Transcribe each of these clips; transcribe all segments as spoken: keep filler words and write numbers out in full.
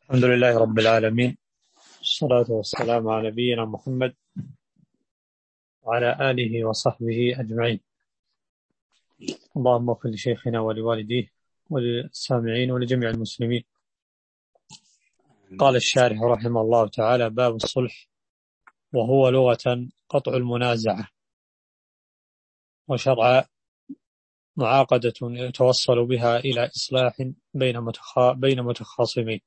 الحمد لله رب العالمين، الصلاة والسلام على نبينا محمد وعلى آله وصحبه أجمعين. اللهم اغفر لشيخنا ولوالديه وللسامعين ولجميع المسلمين. قال الشارح رحمه الله تعالى: باب الصلح، وهو لغة قطع المنازعة، وشرعا معاقدة يتوصل بها إلى إصلاح بين متخا... بين متخاصمين.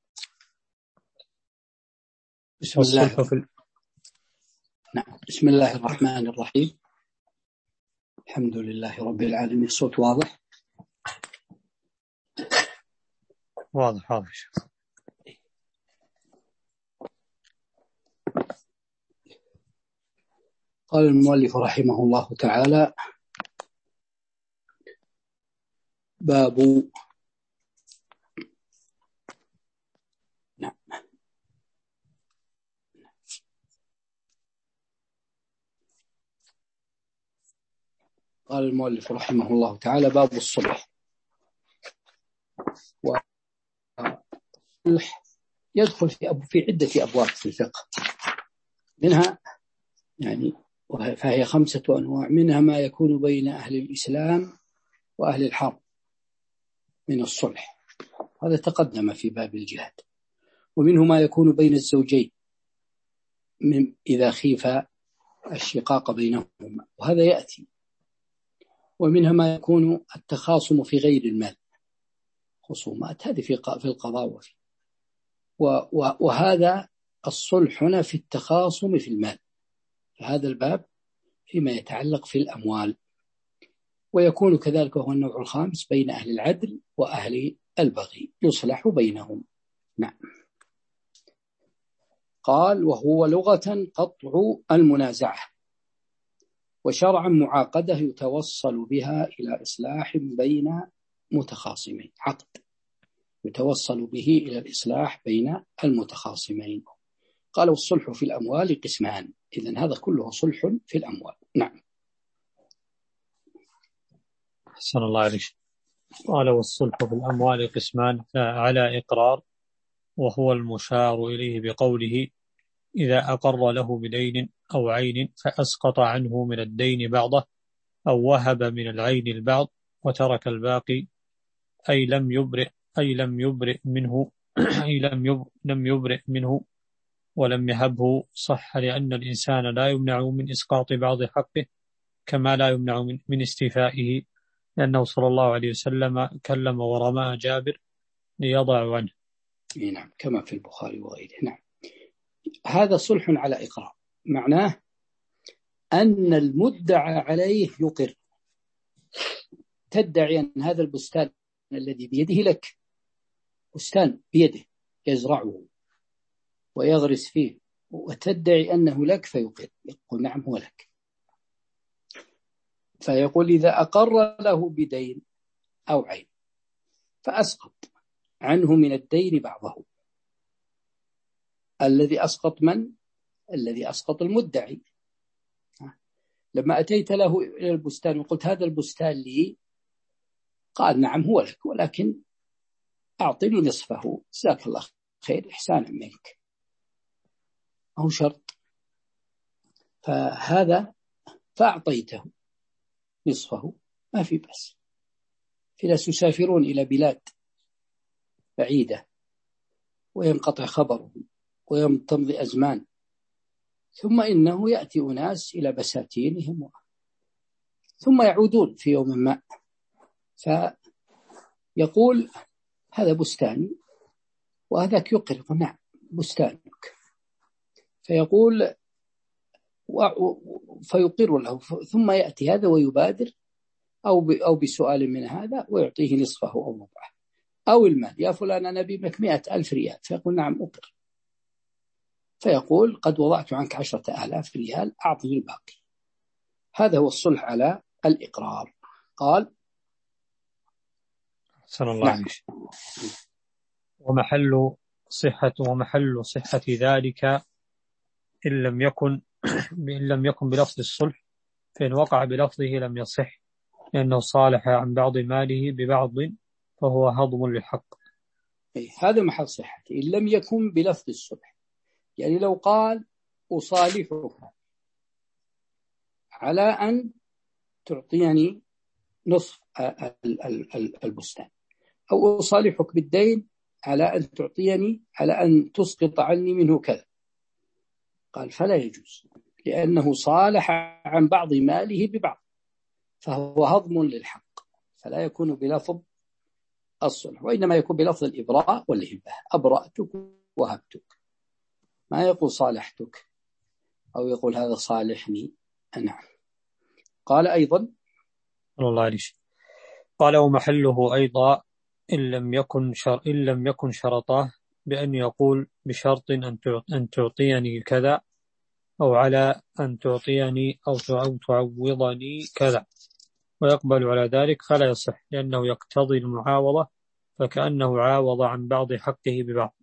بسم الله في... نعم. بسم الله الرحمن الرحيم. الحمد لله رب العالمين. الصوت واضح؟ واضح واضح. قال المؤلف رحمه الله تعالى: باب نعم قال المؤلف رحمه الله تعالى: باب الصلح. والصلح يدخل في أبو في عدة أبواب في الفقه، منها يعني فهي خمسة أنواع، منها ما يكون بين أهل الإسلام وأهل الحرب من الصلح، هذا تقدم في باب الجهاد. ومنه ما يكون بين الزوجين من إذا خيف الشقاق بينهما، وهذا يأتي. ومنها ما يكون التخاصم في غير المال، خصومات، هذه في في القضاء وفي وهذا الصلح هنا في التخاصم في المال، هذا الباب فيما يتعلق في الأموال. ويكون كذلك هو النوع الخامس بين أهل العدل وأهل البغي، يصلح بينهم. نعم. قال: وهو لغة قطع المنازعة، وشرعا معاقدة يتوصل بها إلى إصلاح بين متخاصمين، عقد يتوصل به إلى الإصلاح بين المتخاصمين. قال: والصلح في الأموال قسمان، إذن هذا كله صلح في الأموال. نعم. أحسن الله عليك. قال: والصلح في الأموال قسمان على إقرار، وهو المشار إليه بقوله: إذا أقر له بدين أو عين فأسقط عنه من الدين بعضه، أو وهب من العين البعض وترك الباقي، أي لم يبرئ أي لم يبرئ منه أي لم يبرئ, لم يبرئ منه ولم يهبه، صح، لأن الإنسان لا يمنع من إسقاط بعض حقه كما لا يمنع من, من استيفائه، لأنه صلى الله عليه وسلم كلم ورمى جابر ليضع عنه. نعم، كما في البخاري وغيره. نعم. هذا صلح على إقرار، معناه أن المدعى عليه يقر، تدعي أن هذا البستان الذي بيده لك، بستان بيده يزرعه ويغرس فيه، وتدعي أنه لك، فيقر، يقول نعم هو لك. فيقول: إذا أقر له بدين أو عين فأسقط عنه من الدين بعضه. الذي أسقط من؟ الذي أسقط المدعي. لما أتيت له إلى البستان وقلت: هذا البستان لي، قال: نعم هو لك، ولكن أعطني نصفه، جزاك الله خير، إحسانا منك، أو شرط. فهذا فأعطيته نصفه، ما في بس. في ناس يسافرون إلى بلاد بعيدة وينقطع خبرهم ويمتضي أزمان، ثم إنه يأتي أناس إلى بساتينهم ثم يعودون في يوم ما، فيقول: هذا بستاني، وهذاك يقر: نعم بستانك. فيقول فيقر له، ثم يأتي هذا ويبادر أو أو بسؤال من هذا ويعطيه نصفه أو ربعه أو المال: يا فلان أنا بمك مئة ألف ريال، فيقول: نعم أقر. فيقول: قد وضعت عنك عشرة آلاف ريال، أعطني الباقي. هذا هو الصلح على الإقرار. قال: صلى الله عليه وسلم. ومحل صحة ومحل صحة ذلك إن لم يكن إن لم يكن بلفظ الصلح، فإن وقع بلفظه لم يصح، لأنه صالح عن بعض ماله ببعض، فهو هضم للحق. إيه هذا محل صحته إن لم يكن بلفظ الصلح. يعني لو قال أصالحك على أن تعطيني نصف البستان، أو أصالحك بالدين على أن تعطيني على أن تسقط عني منه كذا، قال فلا يجوز، لأنه صالح عن بعض ماله ببعض، فهو هضم للحق، فلا يكون بلفظ الصلح، وإنما يكون بلفظ الإبراء والهبة، أبرأتك وهبتك، ما يقول صالحتك أو يقول هذا صالحني. نعم. قال أيضا الله عليه. قال ومحله أيضا إن لم يكن شر إن لم يكن شرطاه بأن يقول بشرط أن تعطيني كذا، أو على أن تعطيني أو تعوضني كذا، ويقبل على ذلك فلا يصح، لأنه يقتضي المعاوضة، فكأنه عاوض عن بعض حقه ببعض.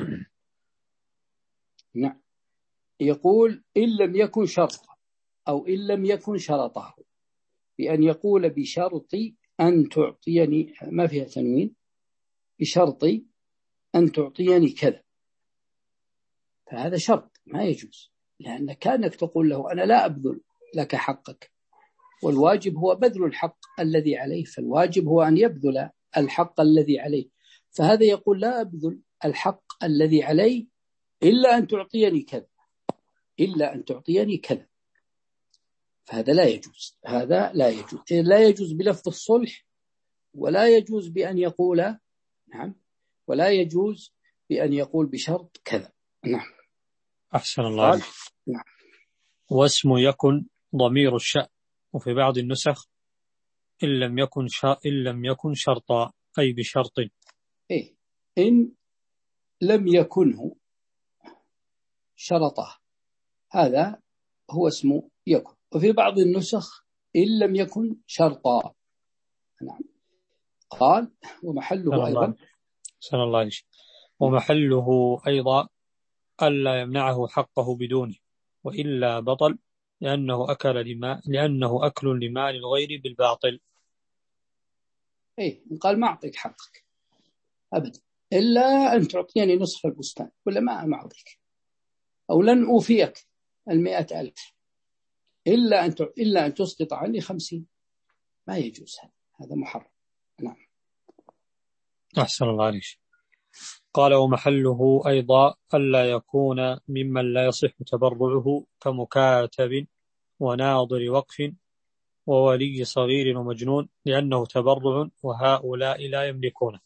نعم. يقول إن لم يكن شرطا أو إن لم يكن شرطه، بأن يقول بشرطي أن تعطيني، ما فيها تنوين، بشرطي أن تعطيني كذا، فهذا شرط ما يجوز، لأن كأنك تقول له أنا لا أبذل لك حقك، والواجب هو بذل الحق الذي عليه، فالواجب هو أن يبذل الحق الذي عليه، فهذا يقول لا أبذل الحق الذي علي إلا أن تعطيني كذا، إلا أن تعطيني كذا، فهذا لا يجوز، هذا لا يجوز، لا يجوز بلفظ الصلح، ولا يجوز بأن يقول نعم، ولا يجوز بأن يقول بشرط كذا. نعم. أحسن الله عليك. نعم. واسم يكن ضمير الشأن، وفي بعض النسخ إن لم يكن شا... إن لم يكن شرطا، أي بشرط. إيه إن لم يكنه شرطه، هذا هو اسم يكن. وفي بعض النسخ إن لم يكن شرطا. نعم. قال ومحله أيضا سنة الله عليه. ومحله أيضا ألا يمنعه حقه بدونه، وإلا بطل، لأنه أكل لما لأنه أكل لمال الغير بالباطل. إيه قال ما أعطيك حقك أبدا إلا أن تعطيني نصف البستان، ولا ما ما أعطيك، أو لن أوفيك المئة ألف إلا أن إلا أن تسقط عني خمسين، ما يجوز، هذا محرم. نعم. أحسن الله عليك. قال ومحله أيضا ألا يكون ممن لا يصح تبرعه، كمكاتب وناظر وقف وولي صغير ومجنون، لأنه تبرع وهؤلاء لا يملكونه.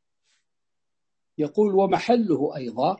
يقول ومحله أيضا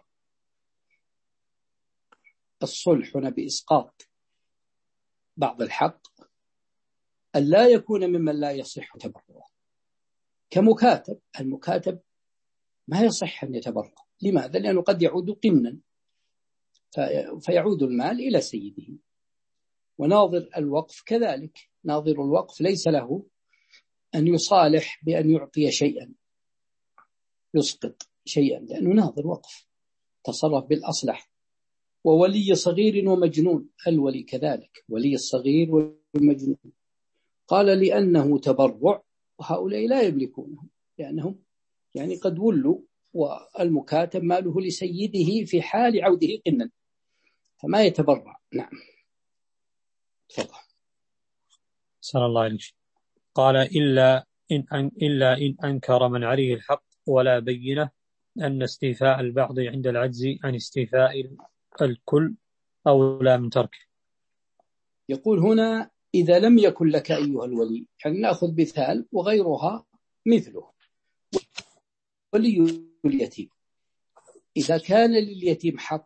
الصلح بإسقاط بعض الحق أن لا يكون ممن لا يصح تبرعه، كمكاتب، المكاتب ما يصح أن يتبرع، لماذا؟ لأنه قد يعود قمنا فيعود المال إلى سيده. وناظر الوقف كذلك، ناظر الوقف ليس له أن يصالح بأن يعطي شيئا يسقط شيئا، لأنه ناظر وقف تصرف بالأصلح. وولي صغير ومجنون، الولي كذلك، ولي الصغير والمجنون، قال لأنه تبرع وهؤلاء لا يملكونه، لأنهم يعني قد ولوا، والمكاتب ماله لسيده في حال عوده قنا، فما يتبرع. نعم. تفضل. صلى الله عليه وسلم. قال إلا إن, أن إلا إن أنكر من عليه الحق ولا بينه أن استيفاء البعض عند العجز عن استيفاء الكل أولى من تركه. يقول هنا إذا لم يكن لك أيها الولي، يعني نأخذ مثال وغيرها مثله، ولي اليتيم، إذا كان لليتيم حق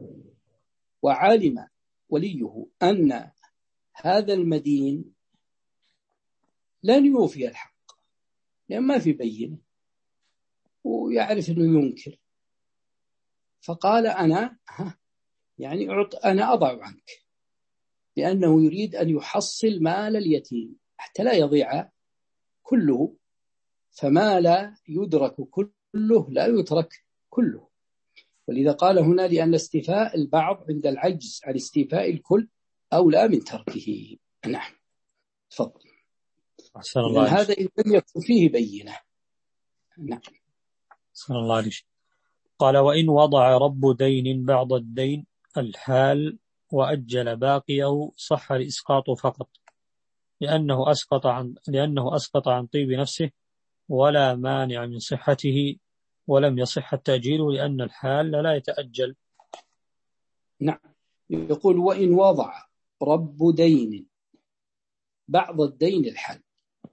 وعلم وليه أن هذا المدين لن يوفي الحق لأن ما في بينة ويعرف أنه ينكر، فقال أنا يعني أنا أضع عنك، لأنه يريد أن يحصل مال اليتيم حتى لا يضيع كله، فما لا يدرك كله لا يترك كله. ولذا قال هنا لأن استيفاء البعض عند العجز عن استيفاء الكل أولى من تركه. نعم. تفضل. أحسن الله. هذا إن لم يكن فيه بينة. نعم. صلى الله عليه وسلم. قال وإن وضع رب دين بعض الدين الحال وأجل باقيه صح الإسقاط فقط، لأنه أسقط عن لأنه أسقط عن طيب نفسه ولا مانع من صحته، ولم يصح التأجيل لأن الحال لا يتأجل. نعم. يقول وإن وضع رب دين بعض الدين الحال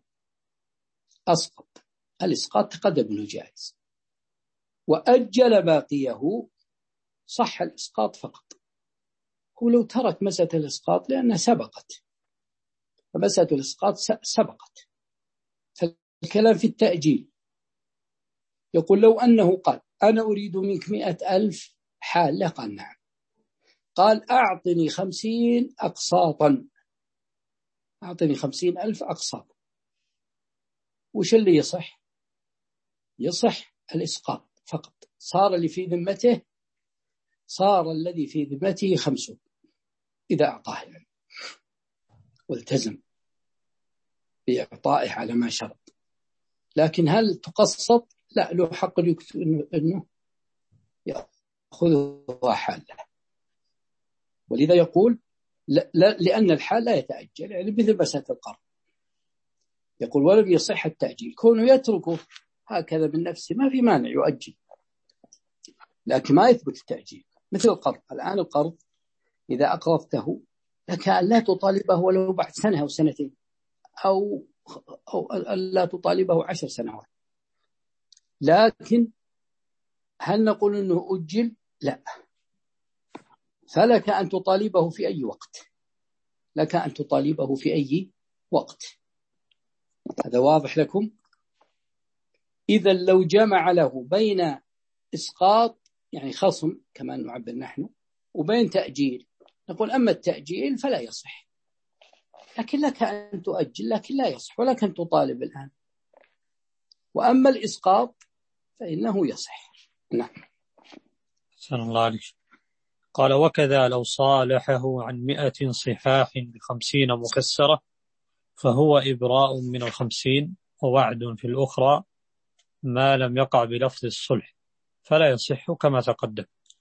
أسقط، الإسقاط تقدم أنه جائز، وأجل باقيه صح الإسقاط فقط. هو لو ترك مسألة الإسقاط لأنها سبقت، فمسألة الإسقاط سبقت، فالكلام في التأجيل. يقول لو أنه قال أنا أريد منك مئة ألف حال، لا قال نعم، قال أعطني خمسين أقساطا، أعطني خمسين ألف أقساط، وش اللي يصح؟ يصح الإسقاط فقط. صار اللي في ذمته، صار الذي في ذمته خمسون إذا أعطاه يعني والتزم بإعطائه على ما شرط. لكن هل تقسط؟ لا، له حق أنه يأخذها حاله. ولذا يقول لا لأن الحال لا يتأجل، يعني مثل مسألة القرض. يقول ولم يصح التأجيل، كونه يتركه هكذا من نفسه ما في مانع يؤجل، لكن ما يثبت التأجيل. مثل القرض، الآن القرض إذا أقرضته لك أن لا تطالبه ولو بعد سنة أو سنتين، أو أو لا تطالبه عشر سنوات، لكن هل نقول أنه أجل؟ لا، فلك أن تطالبه في أي وقت، لك أن تطالبه في أي وقت. هذا واضح لكم؟ إذا لو جمع له بين إسقاط يعني خصم كما نعبر نحن وبين تأجيل، نقول أما التأجيل فلا يصح، لكن لك أن تؤجل لكن لا يصح، ولك أن تطالب الآن. وأما الإسقاط فإنه يصح. نعم. صلى الله عليه وسلم. قال وكذا لو صالحه عن مئة صحاح بخمسين مكسرة فهو إبراء من الخمسين ووعد في الأخرى ما لم يقع بلفظ الصلح فلا يصح كما تقدم.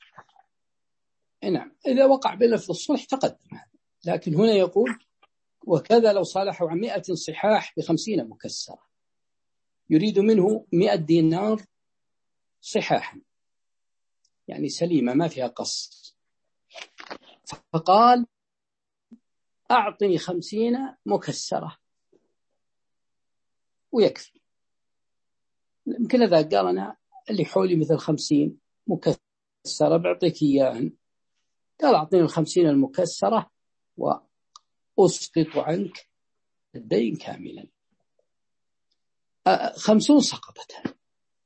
نعم، إذا وقع بلفظ الصلح تقدم هذا، لكن هنا يقول وكذا لو صالحوا عن مئة صحاح بخمسين مكسرة، يريد منه مئة دينار صحاحا يعني سليمة ما فيها قص، فقال أعطني خمسين مكسرة ويكفي. يمكن إذا قال أنا اللي حولي مثل خمسين مكسرة بعطيك إياهن، قال أعطني الخمسين المكسرة وأسقط عنك الدين كاملا، خمسون سقطت.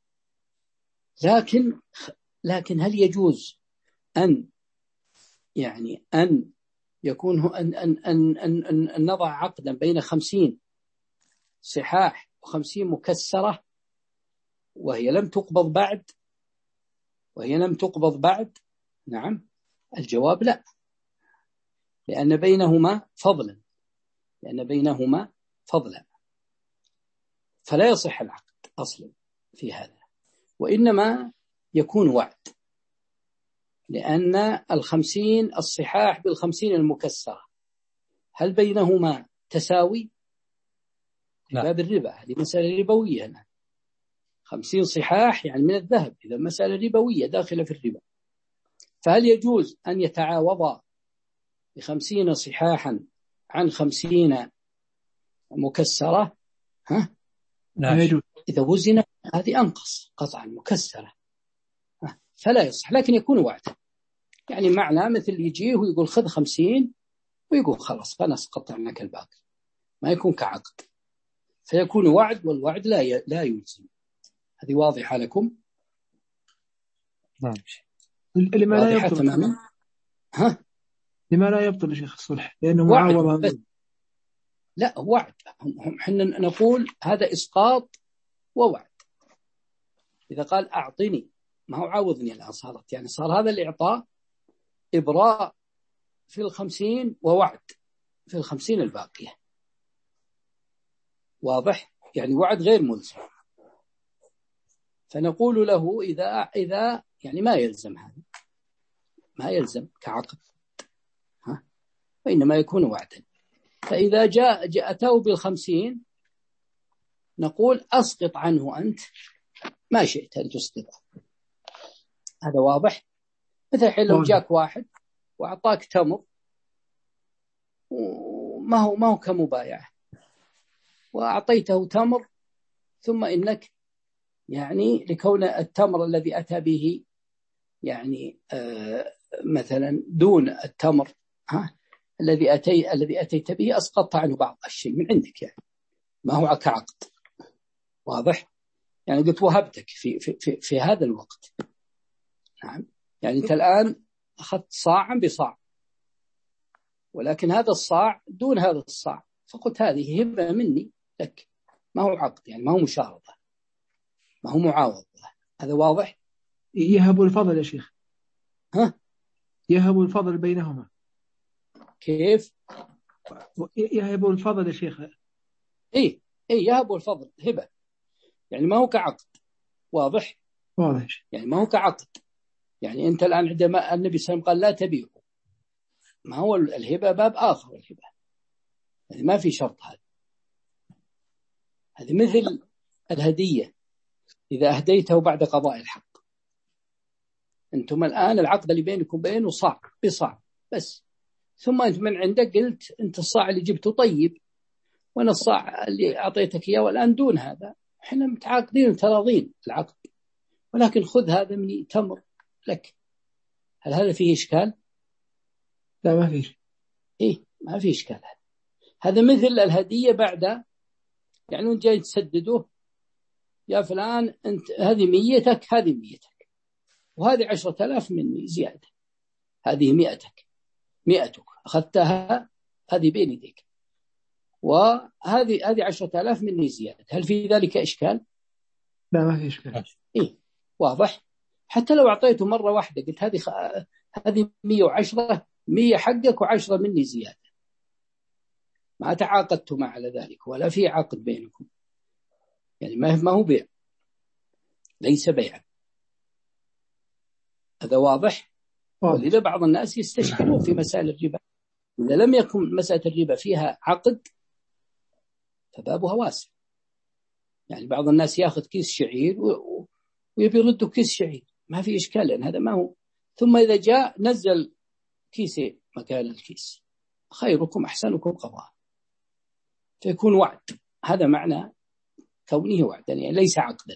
لكن لكن هل يجوز أن يعني أن يكون أن أن أن أن, أن, أن نضع عقدا بين خمسين صحاح وخمسين مكسرة وهي لم تقبض بعد وهي لم تقبض بعد؟ نعم، الجواب لا، لأن بينهما فضلا لأن بينهما فضلا فلا يصح العقد أصلا في هذا، وإنما يكون وعد، لأن الخمسين الصحاح بالخمسين المكسرة هل بينهما تساوي؟ لا. باب الربا، هذه مسألة ربوية هنا. خمسين صحاح يعني من الذهب، إذا مسألة ربوية داخلة في الربا، فهل يجوز أن يتعاوض بخمسين صحاحا عن خمسين مكسرة؟ ها؟ لا. إذا وزن هذه أنقص قطعا مكسرة، ها؟ فلا يصح، لكن يكون وعدا، يعني معنى مثل يجيه ويقول خذ خمسين ويقول خلاص فنسقط عنك الباقي، ما يكون كعقد، فيكون وعد، والوعد لا ي... لا يلزم. هذه واضحة لكم؟ نعم. لما لا يبطل تماما. ها؟ لما لا يبطل شيخ الصلح؟ لأنه معاوضة. لا، وعد. هم حنا نقول هذا إسقاط ووعد. إذا قال أعطني، ما هو عاوضني الآن، صارت يعني صار هذا الإعطاء إبراء في الخمسين ووعد في الخمسين الباقية. واضح؟ يعني وعد غير ملزم. فنقول له إذا إذا يعني ما يلزم هذا، ما يلزم كعقد، ها، وإنما يكون وعدا. فإذا جاء جاءته بالخمسين نقول أسقط عنه أنت ما شئت أن تسقطه. هذا واضح. مثل حين لو جاك واحد وأعطاك تمر وما هو ما هو كمبايعة، وأعطيته تمر ثم إنك يعني لكون التمر الذي أتى به يعني آه مثلا دون التمر ها الذي أتي الذي أتيت به أسقطت عنه بعض الشيء من عندك، يعني ما هو كعقد. واضح. يعني قلت وهبتك في في في, في هذا الوقت. نعم. يعني أنت الآن أخذت صاعا بصاع، ولكن هذا الصاع دون هذا الصاع، فقلت هذه هبة مني لك، ما هو عقد، يعني ما هو مشارطة، ما هو معاوضة. هذا واضح. يهب الفضل يا شيخ. ها، يهب الفضل بينهما. كيف يهب الفضل يا شيخ؟ إيه إيه يهب الفضل هبة، يعني ما هو كعقد. واضح. واضح. يعني ما هو كعقد. يعني أنت الآن عندما النبي صلى الله عليه وسلم قال لا تبيعوا، ما هو الهبة باب آخر. الهبة يعني ما في شرط. هذا هذه مثل الهدية إذا أهديته بعد قضاء الحق. أنتم الآن العقد اللي بينكم بينه صاع بصاع بس، ثم أنت من عندك قلت أنت الصاع اللي جبته طيب، وأنا الصاع اللي أعطيتك إياه والآن دون هذا، إحنا متعاقدين وتراضين العقد، ولكن خذ هذا مني تمر لك. هل هذا فيه إشكال؟ لا ما فيه. إيه ما فيه إشكال. هذا مثل الهدية بعد، يعني أنت جاي تسدده يا فلان، أنت هذه ميتك، هذه ميتك، وهذه عشرة آلاف مني زيادة، هذه مئتك مئتك أخذتها، هذه بين يديك، وهذه هذه عشرة آلاف مني زيادة. هل في ذلك إشكال؟ لا ما في إشكال. إيه واضح. حتى لو أعطيته مرة واحدة قلت هذه خ... هذه مية وعشرة، مية حقك وعشرة مني زيادة، ما تعاقدتما على ذلك ولا في عقد بينكم، يعني ما هو بيع، ليس بيعا. هذا واضح. ولذا بعض الناس يستشكلون في مسائل الربا، إذا لم يكن مسألة الربا فيها عقد فبابها واسع. يعني بعض الناس يأخذ كيس شعير ويبي يرده كيس شعير، ما في إشكال، لأن هذا ما هو. ثم إذا جاء نزل كيسين مكان الكيس، خيركم أحسنكم قضاء، فيكون وعد. هذا معنى كونه وعدا، يعني ليس عقدا.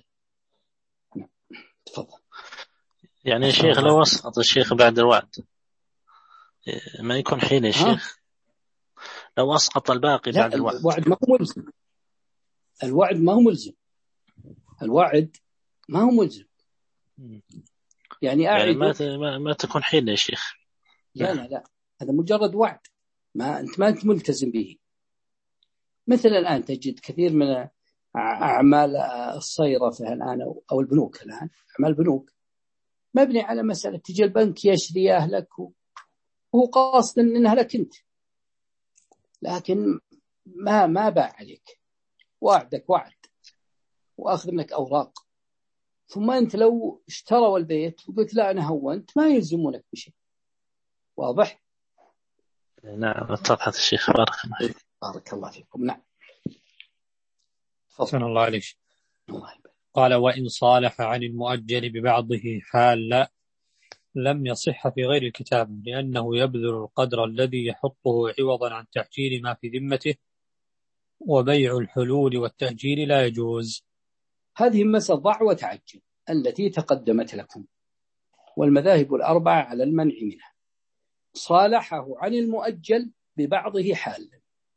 تفضل. يعني الشيخ لو أسقط الشيخ بعد الوعد ما يكون حين يا شيخ؟ لو أسقط الباقي بعد الوعد. الوعد ما هو ملزم. الوعد ما هو ملزم. الوعد ما هو ملزم. يعني أعد يعني ما ما, ما تكون حين يا شيخ. لا لا لا، هذا مجرد وعد، ما أنت ما أنت ملتزم به. مثل الآن تجد كثير من أعمال الصيرفة الآن أو البنوك، الآن أعمال البنوك مبني على مسألة تجي البنك يشريها لك وهو قاصد إنها لك أنت، لكن ما ما باع عليك، وعدك وعد وأخذ منك أوراق، ثم أنت لو اشتروا البيت وقلت لا أنا هونت ما يلزمونك بشيء. واضح؟ نعم اتضحت الشيخ. بارك الله فيك. بارك الله فيكم. نعم. حسن الله عليك. قال وإن صالح عن المؤجل ببعضه حال لم يصح في غير الكتاب، لأنه يبذل القدر الذي يحطه عوضا عن تأجيل ما في ذمته، وبيع الحلول والتأجيل لا يجوز. هذه مسألة ضع وتعجل التي تقدمت لكم، والمذاهب الأربعة على المنع منها. صالحه عن المؤجل ببعضه حال.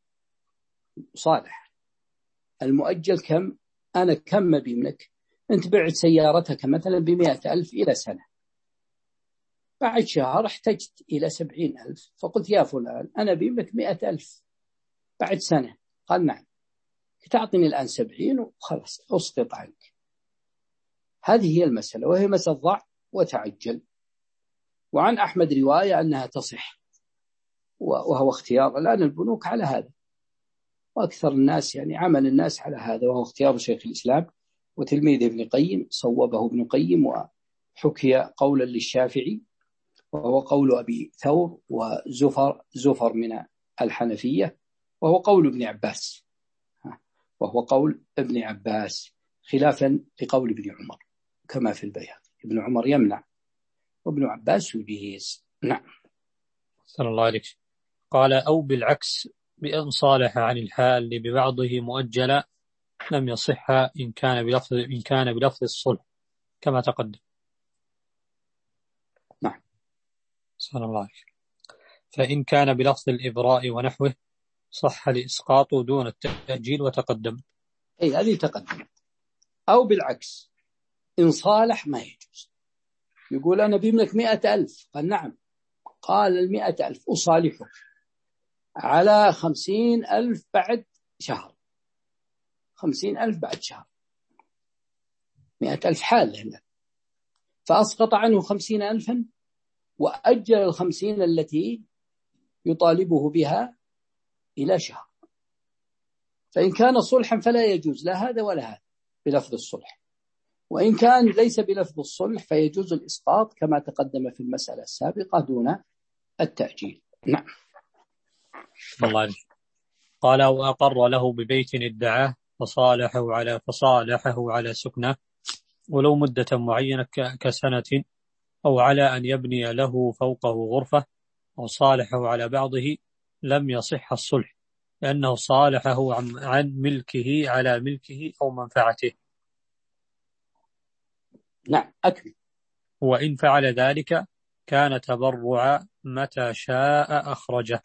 صالح المؤجل كم؟ أنا كم أبي منك؟ أنت بعت سيارتك مثلا بمئة ألف إلى سنة، بعد شهر احتجت إلى سبعين ألف، فقلت يا فلان أنا أبي منك مئة ألف بعد سنة. قال نعم، تعطيني الآن سبعين وخلاص أسقط عنك. هذه هي المسألة، وهي مسألة ضع وتعجل. وعن أحمد رواية أنها تصح، وهو اختيار الآن البنوك على هذا، وأكثر الناس يعني عمل الناس على هذا، وهو اختيار شيخ الإسلام وتلميذ ابن قيم صوبه ابن قيم، وحكي قولا للشافعي وهو قول أبي ثور وزفر زفر من الحنفية، وهو قول ابن عباس وهو قول ابن عباس خلافا لقول ابن عمر كما في البيهقي. ابن عمر يمنع وابن عباس يجيز. نعم. صلى الله عليه وسلم. قال أو بالعكس بأن صالح عن الحال ببعضه مؤجلا لم يصح إن كان بلفظ إن كان بلفظ الصلح كما تقدم. نعم. صلى الله عليه وسلم. فإن كان بلفظ الإبراء ونحوه صح الإسقاط دون التأجيل وتقدم. أي هذه تقدم. أو بالعكس إن صالح ما يجوز. يقول أنا بيملك مئة ألف، قال نعم، قال المئة ألف أصالحك على خمسين ألف بعد شهر، خمسين ألف بعد شهر، مئة ألف حال له، فأسقط عنه خمسين ألفا وأجل الخمسين التي يطالبه بها إلى شهر. فإن كان صلحا فلا يجوز لا هذا ولا هذا بلفظ الصلح، وإن كان ليس بلفظ الصلح فيجوز الإسقاط كما تقدم في المسألة السابقة دون التأجيل. نعم. الله عليه. قال وأقر له ببيت ادعاه فصالحه على فصالحه على سكنه ولو مدة معينة كسنة، أو على أن يبني له فوقه غرفة، أو صالحه على بعضه لم يصح الصلح لأنه صالحه عن ملكه على ملكه أو منفعته. نعم أكمل. وإن فعل ذلك كان تبرعا متى شاء أخرجه.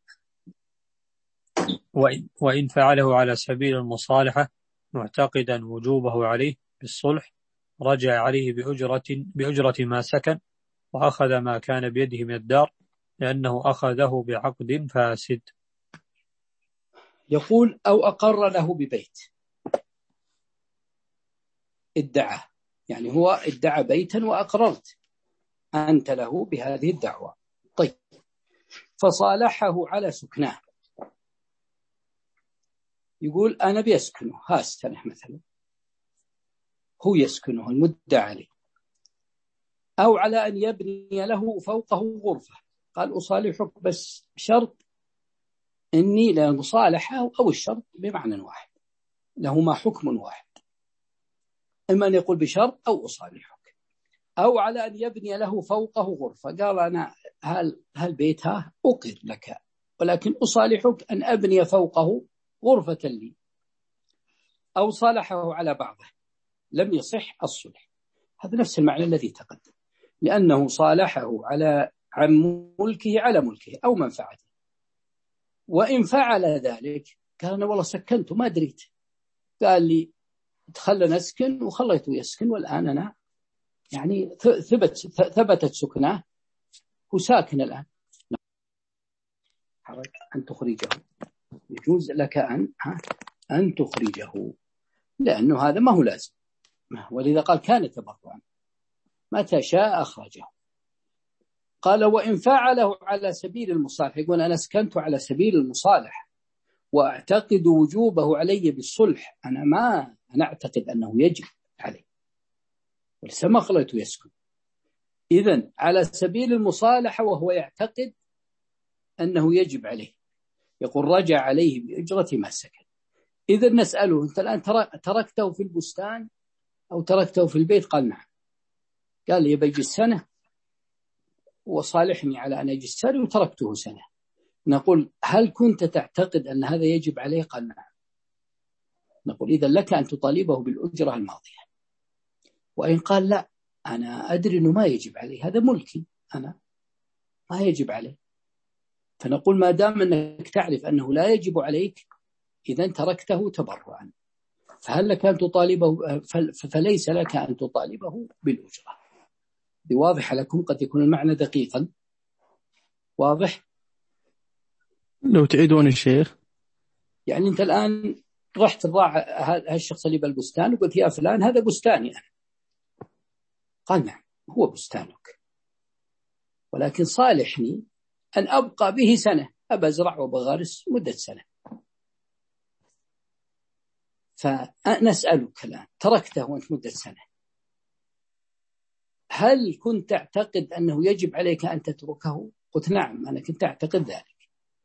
وإن, وإن فعله على سبيل المصالحة معتقدا وجوبه عليه بالصلح رجع عليه بأجرة, بأجرة ما سكن وأخذ ما كان بيده من الدار لأنه أخذه بعقد فاسد. يقول أو أقر له ببيت، ادعى، يعني هو ادعى بيتا وأقررت أنت له بهذه الدعوة. طيب فصالحه على سكناه، يقول أنا بيسكنه ها السنة مثلا، هو يسكنه المدعى عليه، أو على أن يبني له فوقه غرفة، قال أصالحك بس بشرط إني لا مصالحة، أو الشرط بمعنى واحد لهما حكم واحد، إما أن يقول بشرط أو أصالحك، أو على أن يبني له فوقه غرفة، قال أنا هالبيت ها أقر لك ولكن أصالحك أن أبني فوقه غرفة لي، أو صالحه على بعضه لم يصح الصلح. هذا نفس المعنى الذي تقدم، لأنه صالحه على عن ملكه على ملكه أو منفعته. وإن فعل ذلك قال أنا والله سكنته ما دريت، قال لي تخلنا نسكن وخليته يسكن، والآن أنا يعني ثبت ثبتت سكناه وساكن الآن، أن تخرجه، يجوز لك أن أن تخرجه، لأنه هذا ما هو لازم، ولذا قال كان تبرعا متى شاء أخرجه. قال وإن فعله على سبيل المصالح، يقول أنا سكنت على سبيل المصالح وأعتقد وجوبه علي بالصلح، أنا ما أنا أعتقد أنه يجب عليه ولسه ما خليته يسكن، إذن على سبيل المصالحة وهو يعتقد أنه يجب عليه، يقول رجع عليه بأجرة ما سكن. إذن نسأله أنت الآن تركته في البستان أو تركته في البيت؟ قال نعم. قال لي بيجي السنة وصالحني على أن أجي السنة وتركته سنة. نقول هل كنت تعتقد أن هذا يجب عليه؟ قال نعم. نقول إذن لك أن تطالبه بالأجرة الماضية. وإن قال لا أنا أدري أنه ما يجب عليه، هذا ملكي أنا ما يجب عليه، فنقول ما دام أنك تعرف أنه لا يجب عليك إذن تركته تبرعا، فهل لك أن تطالبه؟ فليس لك أن تطالبه بالأجرة. بواضح لكم؟ قد يكون المعنى دقيقا. واضح؟ لو تعيدون الشيخ. يعني أنت الآن رحت ضاع هالشخص اللي بالبستان وقلت يا فلان هذا بستاني أنا. قال نعم هو بستانك، ولكن صالحني أن أبقى به سنة، أبى أزرع وبغارس مدة سنة. فنسألك الآن، تركته وأنت مدة سنة، هل كنت تعتقد أنه يجب عليك أن تتركه؟ قلت نعم، أنا كنت أعتقد ذلك.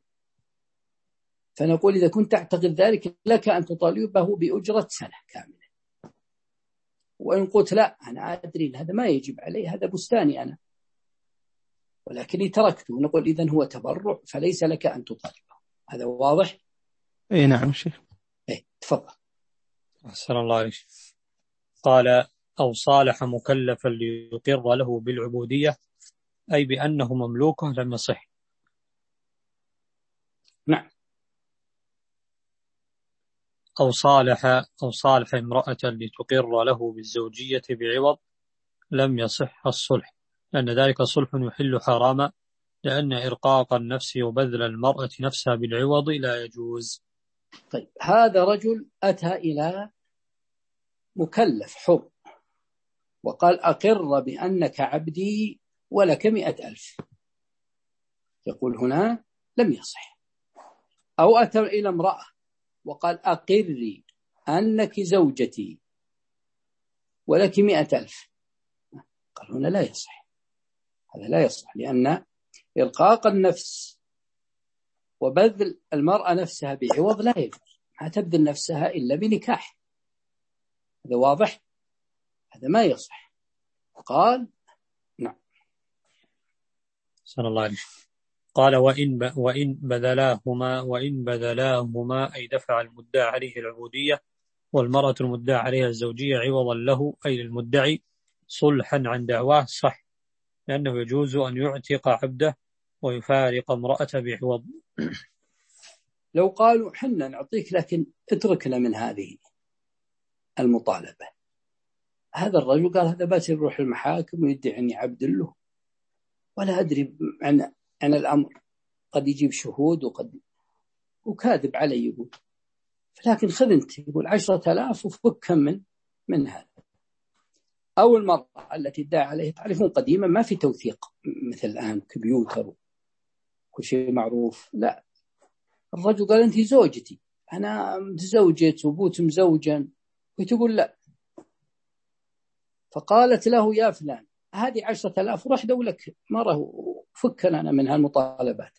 فنقول إذا كنت تعتقد ذلك لك أن تطالبه بأجرة سنة كاملة. وإن قلت لا، أنا أدري أن هذا ما يجب عليه، هذا بستاني أنا، ولكني تركته، نقول إذن هو تبرع فليس لك أن تطالبه. هذا واضح؟ اي نعم شيخ. ايه تفضل. أحسن الله عليك. قال أو صالح مكلفا ليقر له بالعبودية أي بأنه مملوكه لم يصح. نعم. أو صالح أو صالح امرأة لتقر له بالزوجية بعوض لم يصح الصلح، لأن ذلك صلح يحل حراما، لأن إرقاق النفس وبذل المرأة نفسها بالعوض لا يجوز. طيب، هذا رجل أتى إلى مكلف حر وقال أقر بأنك عبدي ولك مئة ألف، يقول هنا لم يصح. أو أتى إلى امرأة وقال أقري أنك زوجتي ولك مئة ألف، قال هنا لا يصح، هذا لا يصح، لأن إرقاق النفس وبذل المرأة نفسها بعوض لا يجوز، ما تبذل نفسها إلا بنكاح، هذا واضح، هذا ما يصح. قال نعم. صلى الله عليه وسلم. قال وإن ب... وإن بذلاهما وإن بذلاهما أي دفع المدعى عليه العبودية والمرأة المدعى عليها الزوجية عوضا له أي للمدعي صلحا عن دعواه صح، لأنه يجوز أن يعتق عبده ويفارق امرأة بعوض. لو قالوا حنا نعطيك لكن اتركنا من هذه المطالبة، هذا الرجل قال هذا بس يروح المحاكم ويدعي أني عبد له ولا أدري عن عن الأمر، قد يجيب شهود وقد وكاذب علي يقول، لكن خذ انت يقول عشرة آلاف وفك من من هذا. أو المرأة التي ادعى عليه، تعرفون قديما ما في توثيق مثل الآن كمبيوتر كل شيء معروف، لا، الرجل قال أنت زوجتي، أنا متزوجة وبوت مزوجا، وتقول لا، فقالت له يا فلان هذه عشرة آلاف وراح دولك مرة وفكنا أنا من هالمطالبات.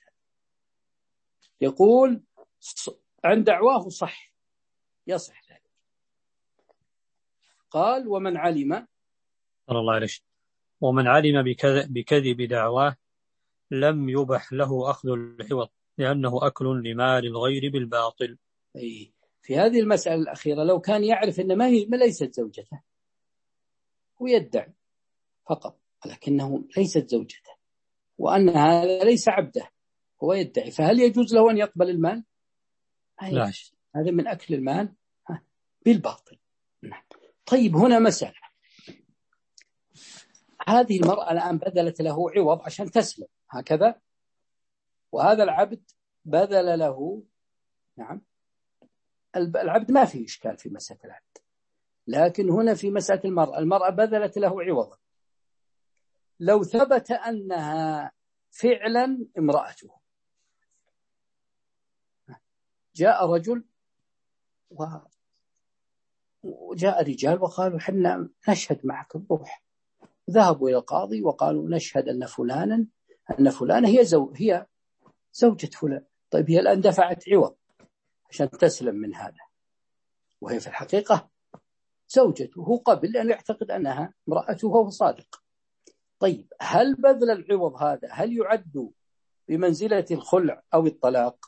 يقول عند دعواه صح، يصح ذلك. قال ومن علم صلى الله عليه وسلم ومن علم بكذب دعواه لم يبح له أخذ العوض لأنه أكل لمال الغير بالباطل. في هذه المسألة الأخيرة لو كان يعرف أن ما هي ما ليست زوجته ويدعي فقط لكنه ليست زوجته وأن هذا ليس عبده هو يدعي، فهل يجوز له أن يقبل المال؟ لا. هذا من أكل المال بالباطل. طيب هنا مسألة، هذه المرأة الآن بذلت له عوض عشان تسلم هكذا، وهذا العبد بذل له، نعم العبد ما فيه إشكال في مسألة العبد، لكن هنا في مسألة المرأة، المرأة بذلت له عوضا، لو ثبت أنها فعلا امرأته، جاء رجل وجاء رجال وقالوا حنا نشهد معك الروح، ذهبوا إلى القاضي وقالوا نشهد أن فلانا أن فلانة هي زو هي زوجة فلان. طيب هي الآن دفعت عوض عشان تسلم من هذا، وهي في الحقيقة زوجته، هو قبل لأنه يعتقد أنها امرأته وهو صادق. طيب هل بذل العوض هذا هل يعد بمنزلة الخلع أو الطلاق؟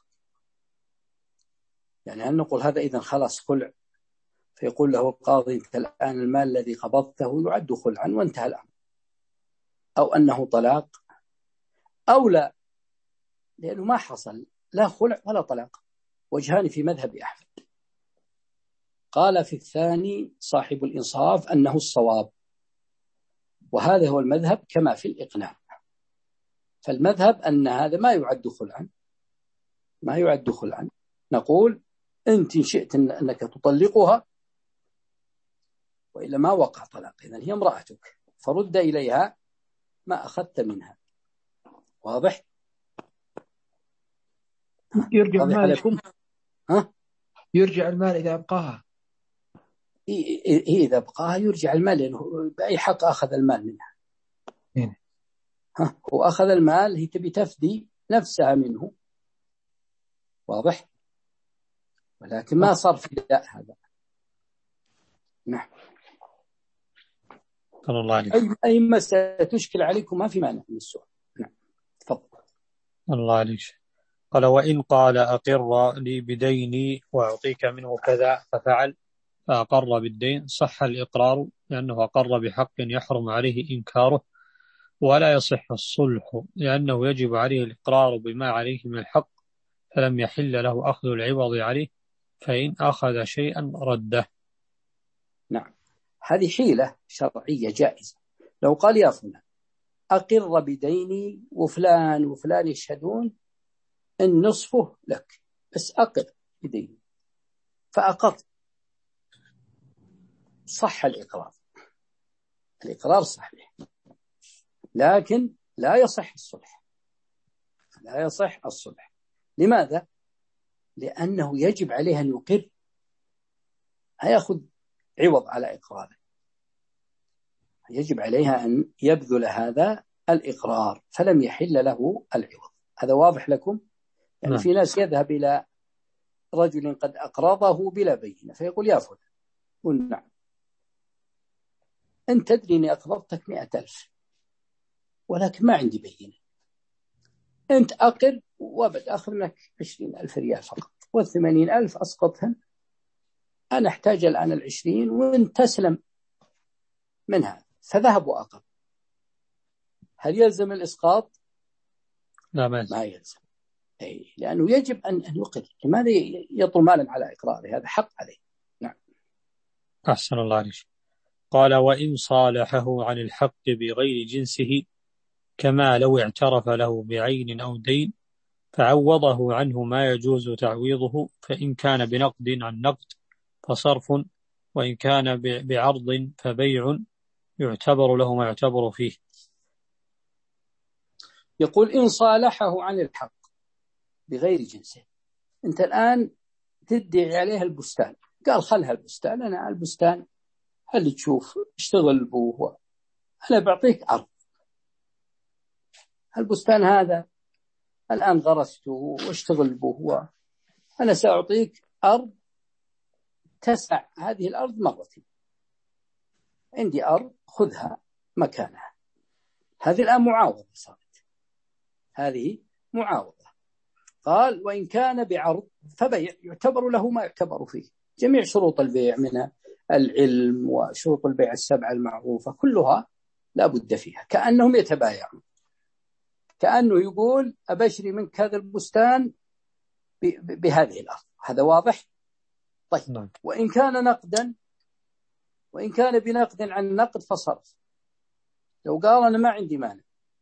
يعني هل نقول هذا إذن خلاص خلع، فيقول له القاضي أنت الآن المال الذي قبضته يعد خلعا وانتهى الأمر، أو أنه طلاق أو لا، لأنه ما حصل لا خلع ولا طلاق، وجهان في مذهب أحمد. قال في الثاني صاحب الإنصاف أنه الصواب، وهذا هو المذهب كما في الإقناع، فالمذهب أن هذا ما يعد خلعا، ما يعد خلعا، نقول أنت شئت أنك تطلقها وإلا ما وقع طلاق، إذن هي امرأتك فرد إليها ما أخذت منها. واضح؟ يرجع المال ها؟ يرجع المال إذا أبقاها. هي إذا بقاها يرجع المال، لأنه بأي حق أخذ المال منها. ها هو أخذ المال، هي تبي تفدي نفسها منه، واضح، ولكن ما صار فداء هذا. نعم. أي أي مسألة تشكل عليكم ما في مانع من السؤال. نعم تفضل. الله عليك. قال وإن قال أقر لي بديني وأعطيك منه كذا ففعل فأقر بالدين صح الإقرار، لأنه أقر بحق يحرم عليه إنكاره، ولا يصح الصلح لأنه يجب عليه الإقرار بما عليه من الحق، فلم يحل له أخذ العوض عليه، فإن أخذ شيئا رده. نعم، هذه حيلة شرعية جائزة. لو قال يا فلان أقر بديني وفلان وفلان يشهدون إن نصفه لك، بس أقر بديني، فأقر، صح الإقرار، الإقرار صحيح، لكن لا يصح الصلح، لا يصح الصلح. لماذا؟ لأنه يجب عليه أن يقر، هيأخذ عوض على إقراره، يجب عليها أن يبذل هذا الإقرار، فلم يحل له العوض. هذا واضح لكم؟ يعني في ناس يذهب إلى رجل قد أقرضه بلا بينة فيقول يا فلان، قل نعم، أنت تدري أني أقرضتك مئة ألف ولكن ما عندي بينة، أنت أقر وابد أخذ منك عشرين ألف ريال فقط، والثمانين ألف أسقطهن، أنا أحتاج الآن العشرين وأنت تسلم منها. فذهب وأقر، هل يلزم الإسقاط؟ لا ما يلزم, ما يلزم. أي لأنه يجب أن يقر. لماذا يطل مالا على إقراره؟ هذا حق عليه. نعم. أحسن الله عليك. قال وإن صالحه عن الحق بغير جنسه، كما لو اعترف له بعين أو دين فعوضه عنه ما يجوز تعويضه، فإن كان بنقد عن نقد فصرف، وإن كان بعرض فبيع، يعتبر له ما يعتبر فيه. يقول إن صالحه عن الحق بغير جنسه، أنت الآن تدعي عليه البستان، قال خلها البستان، أنا البستان هل تشوف اشتغل به، أنا بعطيك أرض، البستان هذا الآن غرسته واشتغل به، أنا سأعطيك أرض تسع هذه الأرض مرتين، عندي أرض خذها مكانها. هذه الآن معاوضة صارت، هذه معاوضة. قال وإن كان بعرض فبيع، يعتبر له ما يعتبر فيه، جميع شروط البيع من العلم وشروط البيع السبعة المعروفة كلها لا بد فيها، كأنهم يتبايعون، كأنه يقول أبشري منك هذا البستان بهذه الأرض. هذا واضح؟ طيب. وإن كان نقدا، وإن كان بنقد عن نقد فصرف، لو قال أنا ما عندي مانع،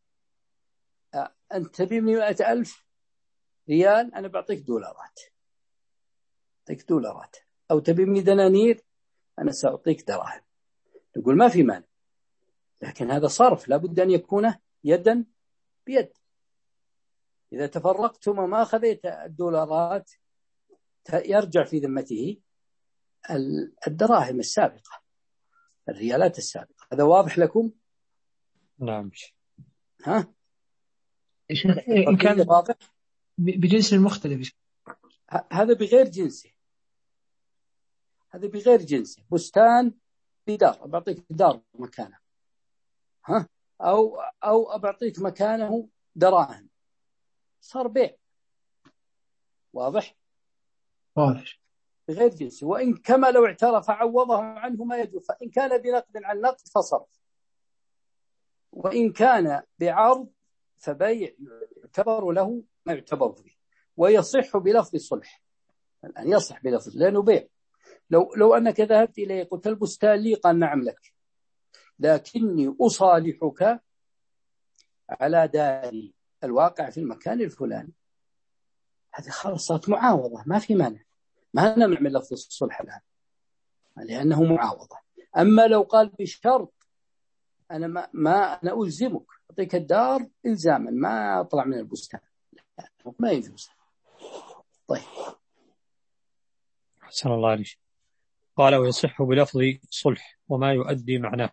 أنت تبيني مئة ألف ريال أنا بعطيك دولارات، أعطيك دولارات، أو تبيني دنانير أنا سأعطيك دراهم، نقول ما في مانع، لكن هذا صرف لابد أن يكون يدا بيد. إذا تفرقتم وما أخذت الدولارات يرجع في ذمته الدراهم السابقة، الريالات السابقة. هذا واضح لكم؟ نعم. ها؟ إن كان واضح بجنس مختلف، هذا بغير جنسه، هذا بغير جنسه، بستان بدار، بعطيك دار مكانه، ها؟ أو أو بعطيك مكانه دراهم، صار بيع. واضح؟ واضح. بغير جنسه. وإن كما لو اعترف عوضه عنه ما يجوز، فإن كان بنقد عن نقد فصرف، وإن كان بعرض فبيع، يعتبر له ما يعتبر فيه، ويصح بلفظ صلح. الآن يصح بلفظ لأنه بيع. لو لو أنك ذهبت إليه قلت البستان لي، قال نعم لك، لكني أصالحك على داري الواقع في المكان الفلاني، هذه خلصت معاوضة، ما في مانع، ما نمنع من لفظ الصلح الآن لأنه معاوضة. أما لو قال بشرط أنا ما, ما أنا ألزمك أعطيك الدار إلزاما، ما أطلع من البستان، ما يجوز. طيب. أحسن الله عليك. قال ويصح بلفظ صلح وما يؤدي معناه.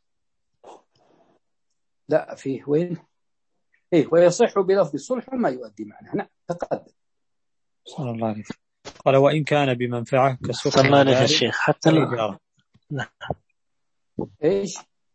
لا فيه وين؟ إيه ويصح بلفظ صلح وما يؤدي معناه. نعم تقدم. صلى الله عليه وسلم. قال وإن كان بمنفعة كسكن صلى الله عليه دار الشيخ حتى لو إيش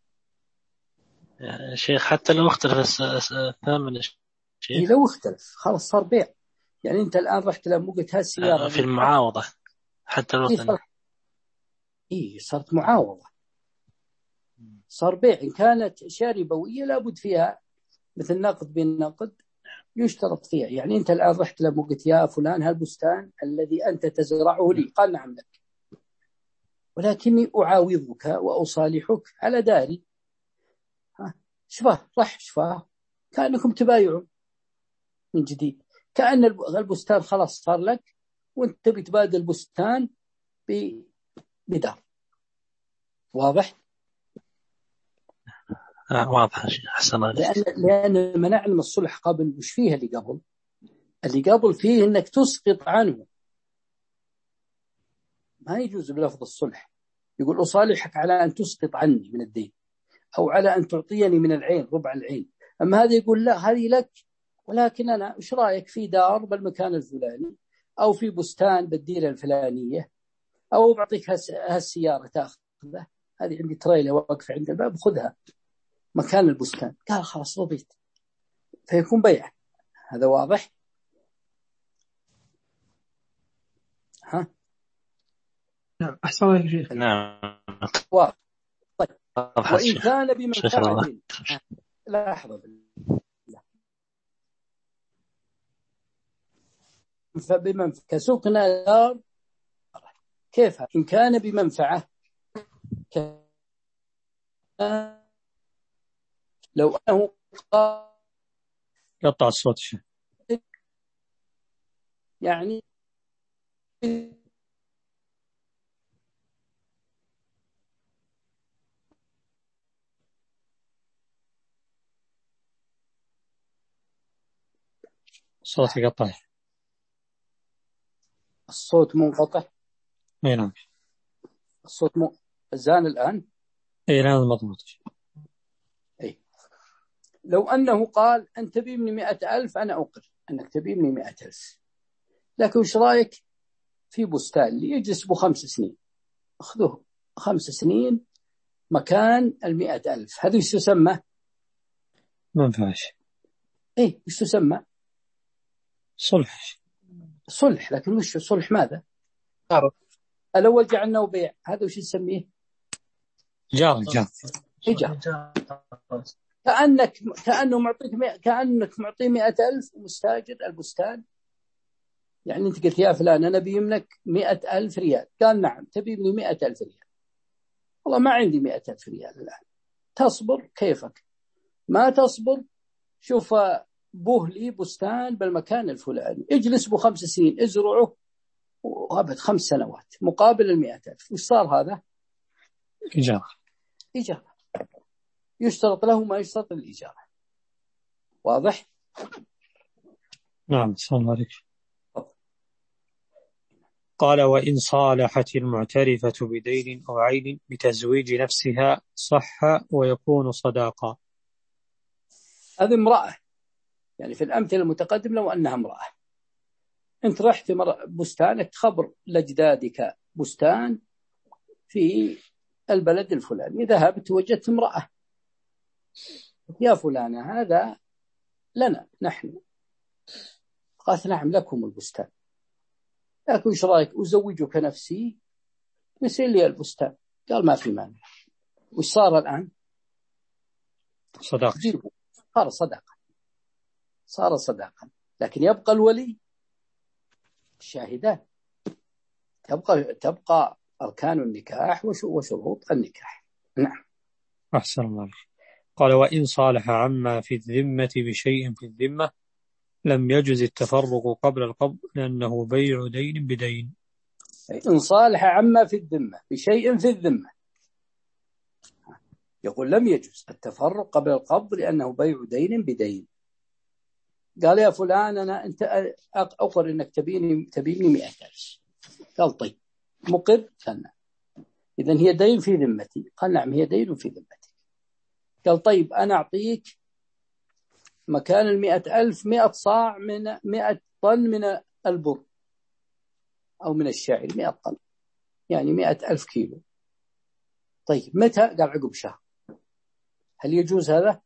شيخ حتى لو اختلف الثامن الشيخ. إيه لو اختلف خلاص صار بيع. يعني أنت الآن رحت لما قلت هالسيارة في المعاوضة حتى لو إيه, إيه صارت معاوضة، صار بيع. إن كانت شاربوية لابد فيها مثل نقد بين نقد يشترط فيها. يعني أنت الآن رحت لما قلت يا فلان هالبستان الذي أنت تزرعه لي، قال نعم لك، ولكني أعاوضك وأصالحك على داري. ها شفاه راح شفاه كأنكم تبايعون من جديد، كأن البستان خلاص صار لك وانت بتبادل البستان بدار. واضح؟ آه واضح أحسن. لأن لأن لما نعلم الصلح قبل وش فيها اللي قبل؟ اللي قبل فيه إنك تسقط عنه، ما يجوز بلفظ الصلح. يقول أصالحك على أن تسقط عني من الدين أو على أن تعطيني من العين ربع العين. أما هذا يقول لا هذه لك، ولكن أنا إيش رأيك في دار بالمكان الفلاني أو في بستان بالديرة الفلانية أو بعطيك هالسيارة تأخذها، هذه عندي تريلة واقفة عند الباب خذها مكان البستان. قال خلاص رضيت، فيكون بيع. هذا واضح؟ ها نعم أحسن الله يا شيخ. نعم واضح. طيب وإن كان بمنفعة لحظة فبمنفعة كسكن دار كيف إن كان بمنفعة لو أنه يقطع الصوت شيء يعني صوت يقطع. الصوت منقطع. اي نعم الصوت م... زان الآن. اي نعم مضبوط. اي لو أنه قال أنت تبي مني مئة ألف أنا أقر أنك تبي مني مئة ألف، لكن وش رأيك في بستان لي يجلس بخمس سنين، أخذوه خمس سنين مكان المئة ألف، هذا وش تسمى؟ منفعش. ايه وش تسمى؟ صلح. صلح. لكن وش صلح ماذا؟ جارة. الأول جعلناه بيع، هذا وش نسميه؟ جار جار. إيجار. كأنك كأنه معطيك مئة... كأنك معطيه مئة ألف ومستاجر البستان. يعني أنت قلت يا فلان أنا بيمنك مئة ألف ريال، قال نعم تبي مني مئة ألف ريال. والله ما عندي مئة ألف ريال الآن، تصبر كيفك، ما تصبر شوف بوه لي بستان بالمكان الفلاني اجلس بو خمس سنين ازرعه وغبت خمس سنوات مقابل المئة ألف. وش صار هذا؟ إجارة. إجارة يشترط له ما يشترط الإجارة. واضح؟ نعم صلى الله عليك. قال وإن صالحت المعترفة بدين أو عين بتزويج نفسها صح ويكون صداقة. هذه امرأة، يعني في الأمثلة المتقدم لو أنها امرأة، أنت رحت بستانك تخبر لأجدادك بستان في البلد الفلاني، ذهبت وجدت امرأة يا فلانة هذا لنا نحن، قالت نعم لكم البستان، لكن وش رأيك أزوجك نفسي نسير لي البستان؟ قال ما في مانع. وش صار الآن؟ صداقة. صار صداقة، صار صداقة. لكن يبقى الولي الشاهدان، تبقى تبقى أركان النكاح وشروط النكاح. نعم أحسن الله. قال وإن صالح عما في الذمة بشيء في الذمة لم يجز التفرق قبل القبض لأنه بيع دين بدين. إن صالح عما في الذمة بشيء في الذمة يقول لم يجز التفرق قبل القبض لأنه بيع دين بدين. قال يا فلان أنا أنت أقر إنك تبيني تبيني مئة ألف. قال طيب مقر؟ قال إذن هي دين في ذمتي. قال نعم هي دين في ذمتي. قال طيب أنا أعطيك مكان المئة ألف مئة صاع من مئة طن من البر أو من الشعير، مئة طن يعني مئة ألف كيلو. طيب متى؟ قال عقب شهر. هل يجوز هذا؟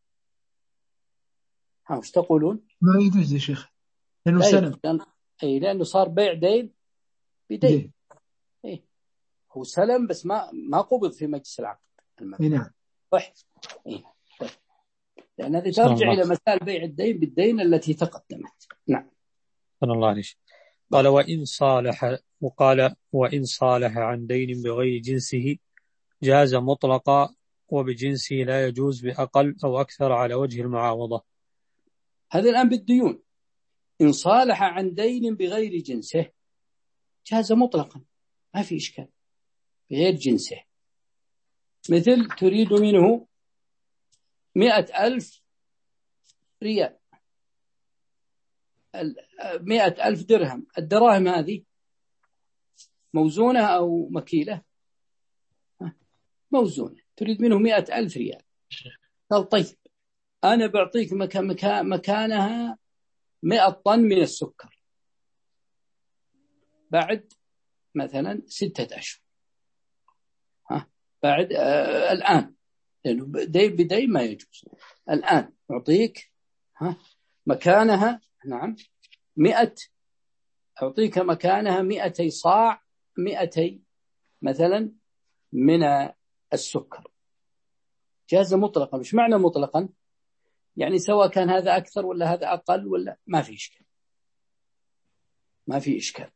ها وش تقولون؟ ما يجوز يا شيخ لأنه سلم. لأن... أي لأنه صار بيع دين بدين. إيه هو سلم بس ما ما قبض في مجلس العقد. نعم صح. إيه طيب. لأن هذه ترجع إلى مسائل بيع الدين بالدين التي تقدمت. نعم. صلى الله عليه. قال وإن صالح وقال وإن صالح عن دين بغير جنسه جاز مطلقا وبجنسه لا يجوز بأقل أو أكثر على وجه المعاوضة. هذا الآن بالديون. إن صالح عن دين بغير جنسه جاز مطلقا ما في إشكال بغير جنسه. مثل تريد منه مئة ألف ريال، مئة ألف درهم. الدراهم هذه موزونة أو مكيلة؟ موزونة. تريد منه مئة ألف ريال. قال طيب أنا بعطيك مكان مكان مكانها مئة طن من السكر بعد مثلا ستة أشهر. ها بعد آه الآن لأنه بدين بدين ما يجوز. الآن أعطيك ها مكانها نعم مئة، أعطيك مكانها مئتي صاع، مئتي مثلا من السكر. جاز مطلقا. مش معنى مطلقا؟ يعني سواء كان هذا أكثر ولا هذا أقل ولا ما في إشكال، ما في إشكال.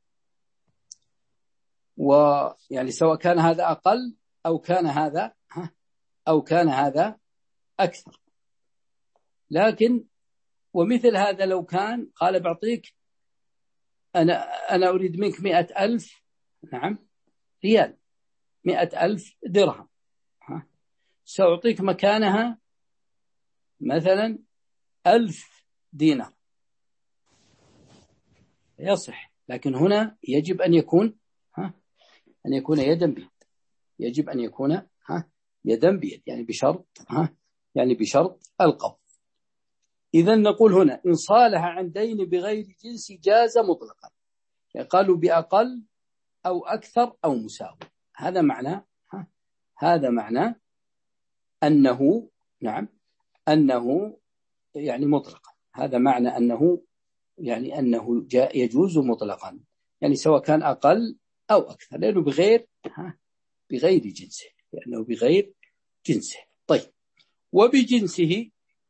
ويعني سواء كان هذا أقل أو كان هذا أو كان هذا أكثر. لكن ومثل هذا لو كان قال بعطيك أنا أنا أريد منك مئة ألف نعم ريال، مئة ألف درهم، ها سأعطيك مكانها مثلا ألف دينار يصح. لكن هنا يجب أن يكون ها أن يكون يدا بيد. يجب أن يكون ها يدا بيد يعني بشرط ها يعني بشرط القبض. إذا نقول هنا إن صالح عن دين بغير جنس جاز مطلقا. يعني قالوا بأقل أو أكثر أو مساوي. هذا معنى ها هذا معنى أنه نعم أنه يعني مطلقا. هذا معنى أنه يعني أنه يجوز مطلقا يعني سواء كان أقل أو أكثر لأنه بغير ها بغير جنسه لأنه بغير جنسه. طيب وبجنسه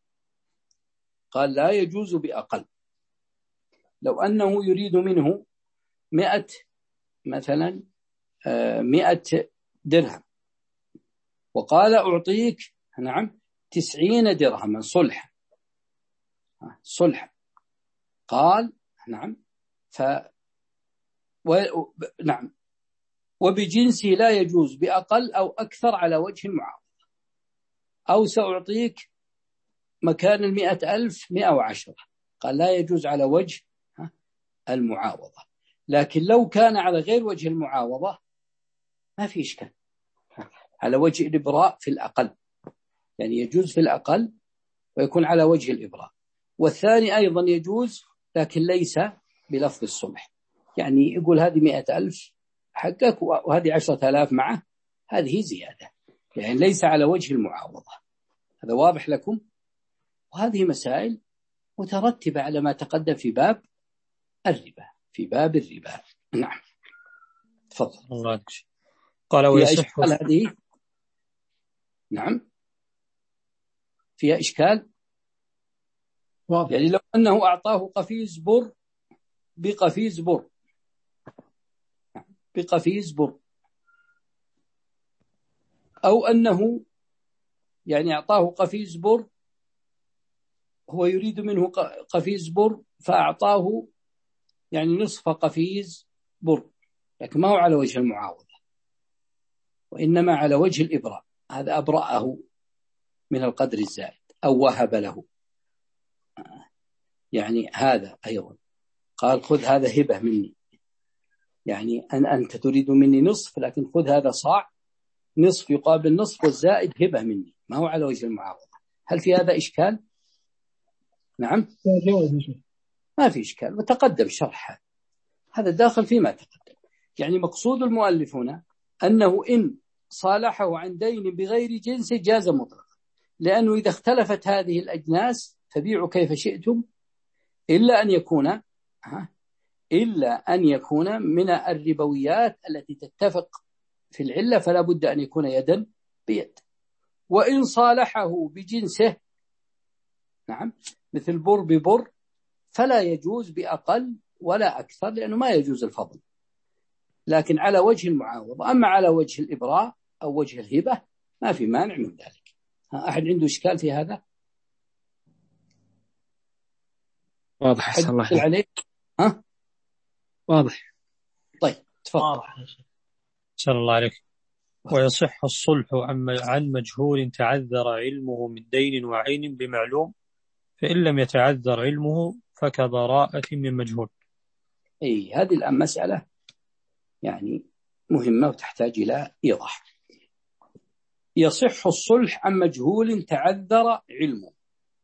قال لا يجوز بأقل. لو أنه يريد منه مئة مثلا مئة درهم وقال أعطيك نعم تسعين درهما صلحا صلحا قال نعم ف و... نعم وبجنسه لا يجوز بأقل أو أكثر على وجه المعاوضة. أو سأعطيك مكان المئة ألف مئة وعشرة قال لا يجوز على وجه المعاوضة. لكن لو كان على غير وجه المعاوضة ما في إشكال على وجه الإبراء في الأقل يعني يجوز في الأقل ويكون على وجه الإبراء. والثاني أيضا يجوز لكن ليس بلفظ الصلح يعني يقول هذه مئة ألف حقك وهذه عشرة آلاف معه هذه زيادة يعني ليس على وجه المعاوضة. هذا واضح لكم؟ وهذه مسائل مترتبة على ما تقدم في باب الربا في باب الربا. نعم تفضل. الله قال ويصح هذه نعم فيها إشكال واضح. يعني لو أنه أعطاه قفيز بر بقفيز بر بقفيز بر أو أنه يعني أعطاه قفيز بر هو يريد منه قفيز بر فأعطاه يعني نصف قفيز بر لكن ما هو على وجه المعاوضة وإنما على وجه الإبراء. هذا أبرأه من القدر الزائد أو وهب له يعني هذا أيضا قال خذ هذا هبة مني يعني أن أنت تريد مني نصف، لكن خذ هذا صاع، نصف يقابل نصف، والزائد هبة مني، ما هو على وجه المعاوضة. هل في هذا إشكال؟ نعم ما في إشكال، وتقدم شرح هذا هذا داخل فيما تقدم. يعني مقصود المؤلف هنا أنه إن صالحه عن دين بغير جنس جاز مطلقا، لأنه إذا اختلفت هذه الأجناس فبيعوا كيف شئتم، إلا أن يكون إلا أن يكون من الربويات التي تتفق في العلة، فلا بد أن يكون يدا بيد. وإن صالحه بجنسه، نعم، مثل بر ببر، فلا يجوز بأقل ولا أكثر، لأنه ما يجوز الفضل، لكن على وجه المعاوضة. أما على وجه الإبراء أو وجه الهبة ما في مانع من ذلك. أحد عنده إشكال في هذا؟ واضح أحسن الله عليك. ها واضح. طيب تفضل. واضح. أحسن الله عليك. ويصح الصلح عن مجهول تعذر علمه من دين وعين بمعلوم، فإن لم يتعذر علمه فكبراءة من مجهول. أي هذه الآن مسألة يعني مهمة وتحتاج إلى إيضاح. يصح الصلح عن مجهول تعذر علمه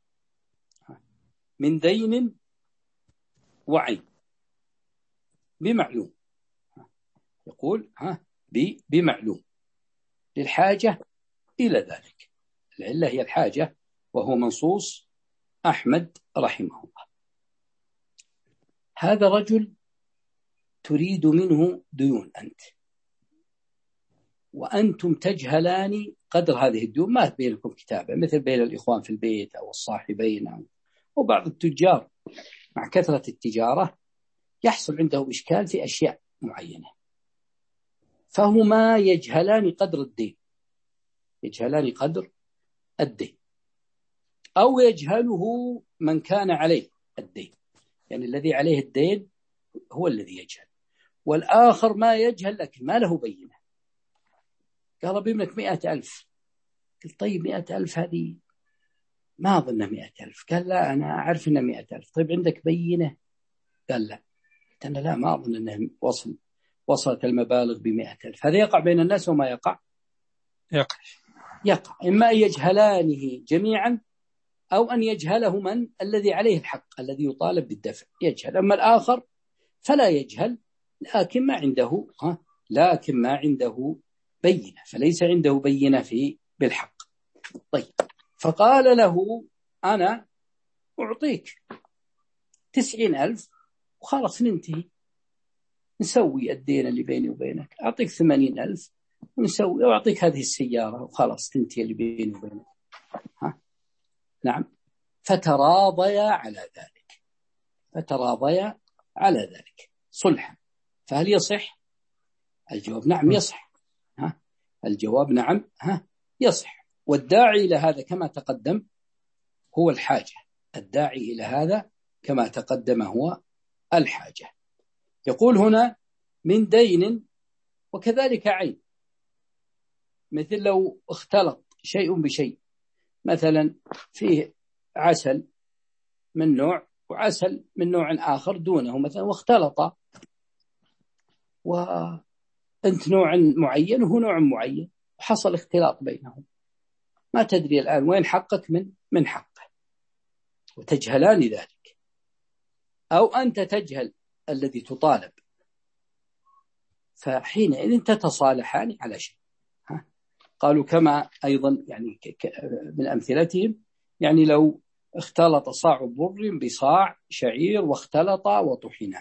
من دين وعين بمعلوم. يقول ها بمعلوم للحاجة إلى ذلك، العلة هي الحاجة، وهو منصوص أحمد رحمه الله. هذا رجل تريد منه ديون أنت، وأنتم تجهلان قدر هذه الديون، ما بينكم كتابة مثل بين الإخوان في البيت أو الصاحبين أو وبعض التجار. مع كثرة التجارة يحصل عنده إشكال في أشياء معينة، فهما يجهلان قدر الدين، يجهلان قدر الدين، أو يجهله من كان عليه الدين، يعني الذي عليه الدين هو الذي يجهل، والآخر ما يجهل لكن ما له بينة. قال بابنك مئة ألف. قلت طيب مئة ألف هذه ما أظن مئة ألف. قال لا أنا أعرف إنها مئة ألف. طيب عندك بينة؟ قال لا. قلت أنا لا ما أظن إنها وصل وصلت المبالغ بمئة ألف. هذا يقع بين الناس وما يقع؟ يقع يقع إما أن يجهلانه جميعا، أو أن يجهله من الذي عليه الحق الذي يطالب بالدفع يجهل. أما الآخر فلا يجهل، لكن ما عنده ها لكن ما عنده بينة، فليس عنده بينة في بالحق. طيب فقال له أنا أعطيك تسعين ألف وخلاص ننتهي، نسوي الدين اللي بيني وبينك، أعطيك ثمانين ألف ونسوي، وأعطيك هذه السيارة وخلاص تنتهي اللي بيني وبينك. ها؟ نعم. فتراضيا على ذلك، فتراضيا على ذلك صلحا. فهل يصح؟ الجواب نعم يصح. ها؟ الجواب نعم ها يصح. والداعي إلى هذا كما تقدم هو الحاجة، الداعي إلى هذا كما تقدم هو الحاجة. يقول هنا من دين وكذلك عين، مثل لو اختلط شيء بشيء، مثلا فيه عسل من نوع وعسل من نوع آخر دونه مثلا، واختلط، وأنت نوع معين وهو نوع معين، وحصل اختلاط بينهم، ما تدري الآن وين حقك من من حقه، وتجهلان ذلك، أو أنت تجهل الذي تطالب، فحينئذ تتصالحان على شيء. ها؟ قالوا كما أيضا يعني من أمثلتهم، يعني لو اختلط صاع بر بصاع شعير واختلطا وطحنا،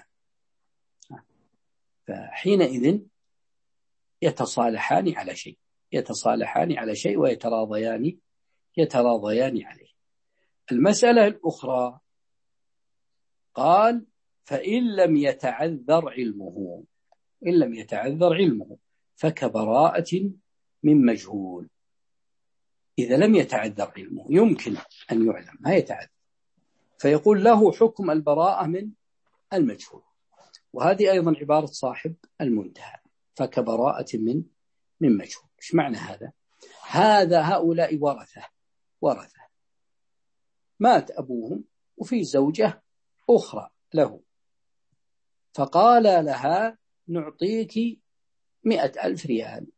فحينئذ يتصالحان على شيء، يتصالحان على شيء ويتراضيان يتراضيان عليه. المسألة الأخرى قال فإن لم يتعذر علمه، إن لم يتعذر علمه فكبراءة من مجهول. إذا لم يتعذر علمه يمكن أن يعلم ما يتعذر، فيقول له حكم البراءة من المجهول. وهذه أيضا عبارة صاحب المنتهى، فكبراءة من من مجهول. إيش معنى هذا؟ هذا هؤلاء ورثة ورثة مات أبوهم وفي زوجة أخرى له، فقال لها نعطيك مئة ألف ريال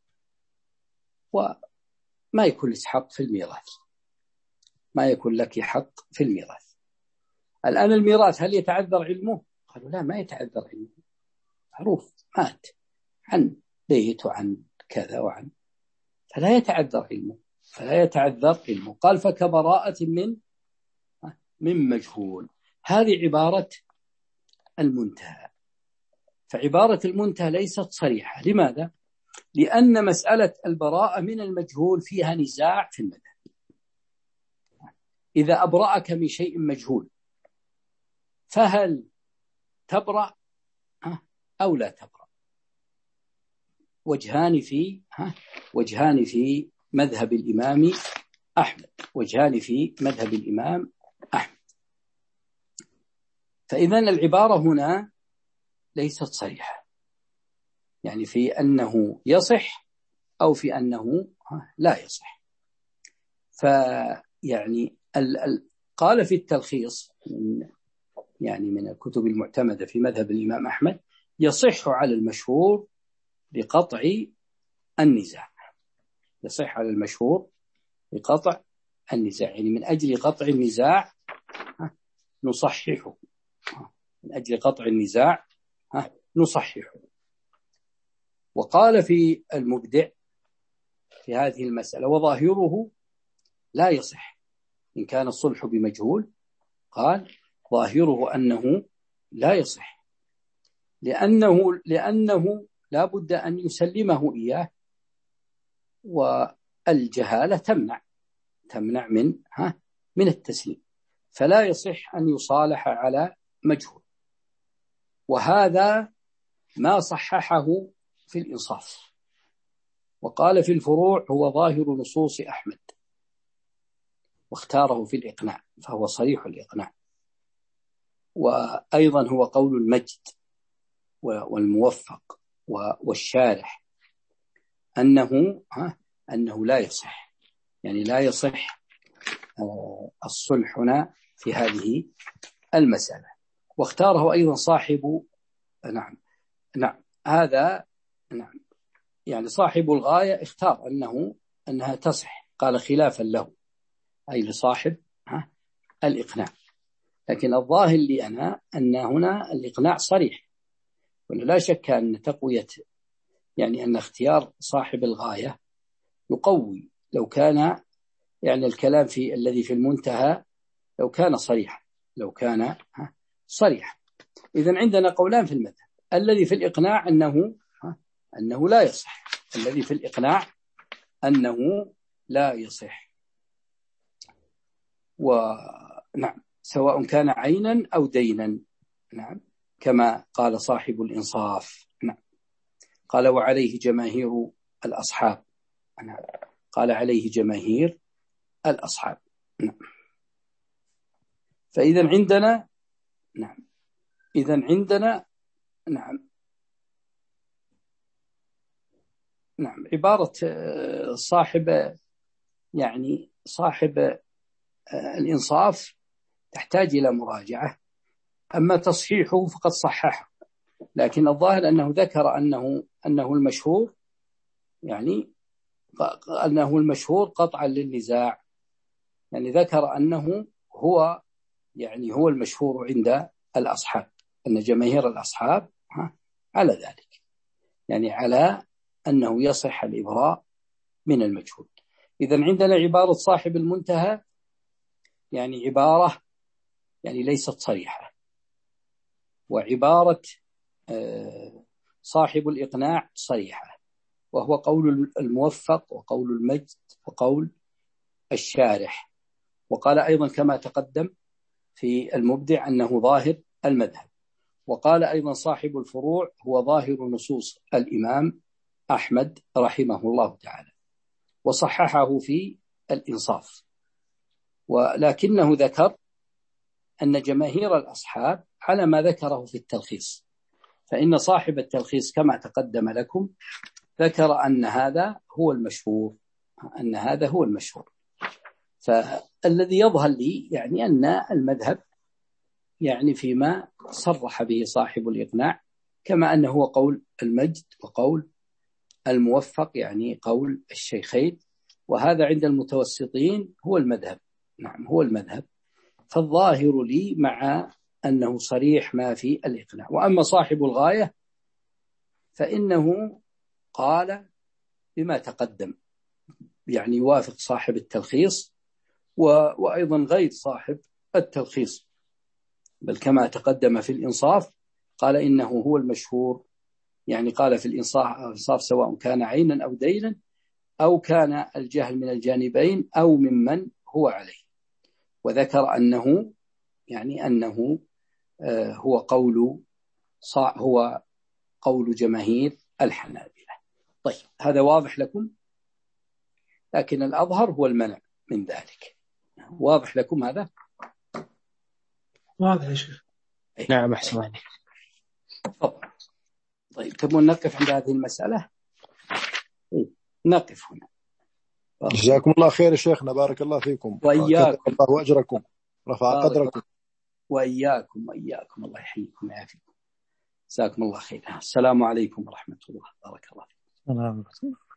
وما يكون لك حق في الميراث، ما يكون لك حق في الميراث. الآن الميراث هل يتعذر علمه؟ قالوا لا، ما يتعذر علمه، معروف مات عن بيت وعن كذا وعن، فلا يتعذر علمه، فلا يتعذر علمه. قال فكبراءة من من مجهول. هذه عبارة المنتهى. فعبارة المنتهى ليست صريحة. لماذا؟ لأن مسألة البراءة من المجهول فيها نزاع في المذهب. إذا أبرأك من شيء مجهول فهل تبرأ أو لا تبرأ؟ وجهان في وجهان في مذهب الإمام أحمد، وجهان في مذهب الإمام أحمد. فإذا العبارة هنا ليست صريحة، يعني في أنه يصح أو في أنه لا يصح. فيعني ال ال قال في التلخيص من يعني من الكتب المعتمدة في مذهب الإمام أحمد: يصح على المشهور بقطع النزاع. يصح على المشهور بقطع النزاع، يعني من أجل قطع النزاع نصححه، من أجل قطع النزاع نصححه. وقال في المبدع في هذه المسألة: وظاهره لا يصح إن كان الصلح بمجهول. قال ظاهره أنه لا يصح، لأنه لأنه لا بد أن يسلمه إياه، والجهالة تمنع تمنع من ها من التسليم، فلا يصح أن يصالح على مجهول. وهذا ما صححه في الإنصاف. وقال في الفروع: هو ظاهر نصوص أحمد، واختاره في الإقناع، فهو صريح الإقناع. وأيضا هو قول المجد والموفق والشارح أنه أنه لا يصح، يعني لا يصح الصلح هنا في هذه المسألة. واختاره أيضا صاحب نعم نعم هذا نعم يعني صاحب الغاية اختار أنه أنها تصح، قال خلافا له، أي لصاحب ها الإقناع. لكن الظاهر لي أنا أن هنا الإقناع صريح، ولا شك أن تقوية يعني أن اختيار صاحب الغاية يقوي لو كان يعني الكلام في الذي في المنتهى لو كان صريحا لو كان صريحا. إذن عندنا قولان في المذهب: الذي في الإقناع أنه أنه لا يصح، الذي في الإقناع أنه لا يصح. ونعم سواء كان عينا أو دينا، نعم كما قال صاحب الإنصاف. نعم قال: وعليه جماهير الأصحاب. نعم قال: عليه جماهير الأصحاب. نعم. فإذا عندنا نعم إذا عندنا نعم نعم عبارة صاحب يعني صاحب الإنصاف تحتاج إلى مراجعة. أما تصحيحه فقد صححه، لكن الظاهر أنه ذكر أنه أنه المشهور يعني أنه المشهور قطعا للنزاع، يعني ذكر أنه هو يعني هو المشهور عند الأصحاب، أن جماهير الأصحاب على ذلك، يعني على أنه يصح الإبراء من المجهول. إذن عندنا عبارة صاحب المنتهى يعني عبارة يعني ليست صريحة، وعبارة صاحب الإقناع صريحة، وهو قول الموفق وقول المجد وقول الشارح. وقال أيضا كما تقدم في المبدع أنه ظاهر المذهب. وقال أيضا صاحب الفروع هو ظاهر نصوص الإمام أحمد رحمه الله تعالى، وصححه في الإنصاف. ولكنه ذكر أن جماهير الأصحاب على ما ذكره في التلخيص، فإن صاحب التلخيص كما تقدم لكم ذكر أن هذا هو المشهور أن هذا هو المشهور. فالذي يظهر لي يعني أن المذهب يعني فيما صرح به صاحب الإقناع كما أنه هو قول المجد وقول الموفق، يعني قول الشيخين، وهذا عند المتوسطين هو المذهب. نعم هو المذهب. فالظاهر لي مع أنه صريح ما في الإقناع. وأما صاحب الغاية فإنه قال بما تقدم، يعني يوافق صاحب التلخيص وأيضا غير صاحب التلخيص، بل كما تقدم في الإنصاف قال إنه هو المشهور، يعني قال في الإنصاف سواء كان عينا أو دينا أو كان الجهل من الجانبين أو ممن هو عليه، وذكر أنه يعني أنه هو قول هو قول جماهير الحنابلة. طيب هذا واضح لكم، لكن الأظهر هو المنع من ذلك. واضح لكم هذا؟ واضح يا شيخ. نعم أحسن عليك. تفضل. طيب تبون نقف عند هذه المسألة؟ طيب نقف هنا. جزاكم الله خير يا شيخنا، بارك الله فيكم وإياكم الله وأجركم، رفع قدركم. وإياكم وإياكم، الله يحييكم ويعافيكم. جزاكم الله خير. السلام عليكم ورحمة الله. بارك الله فيكم.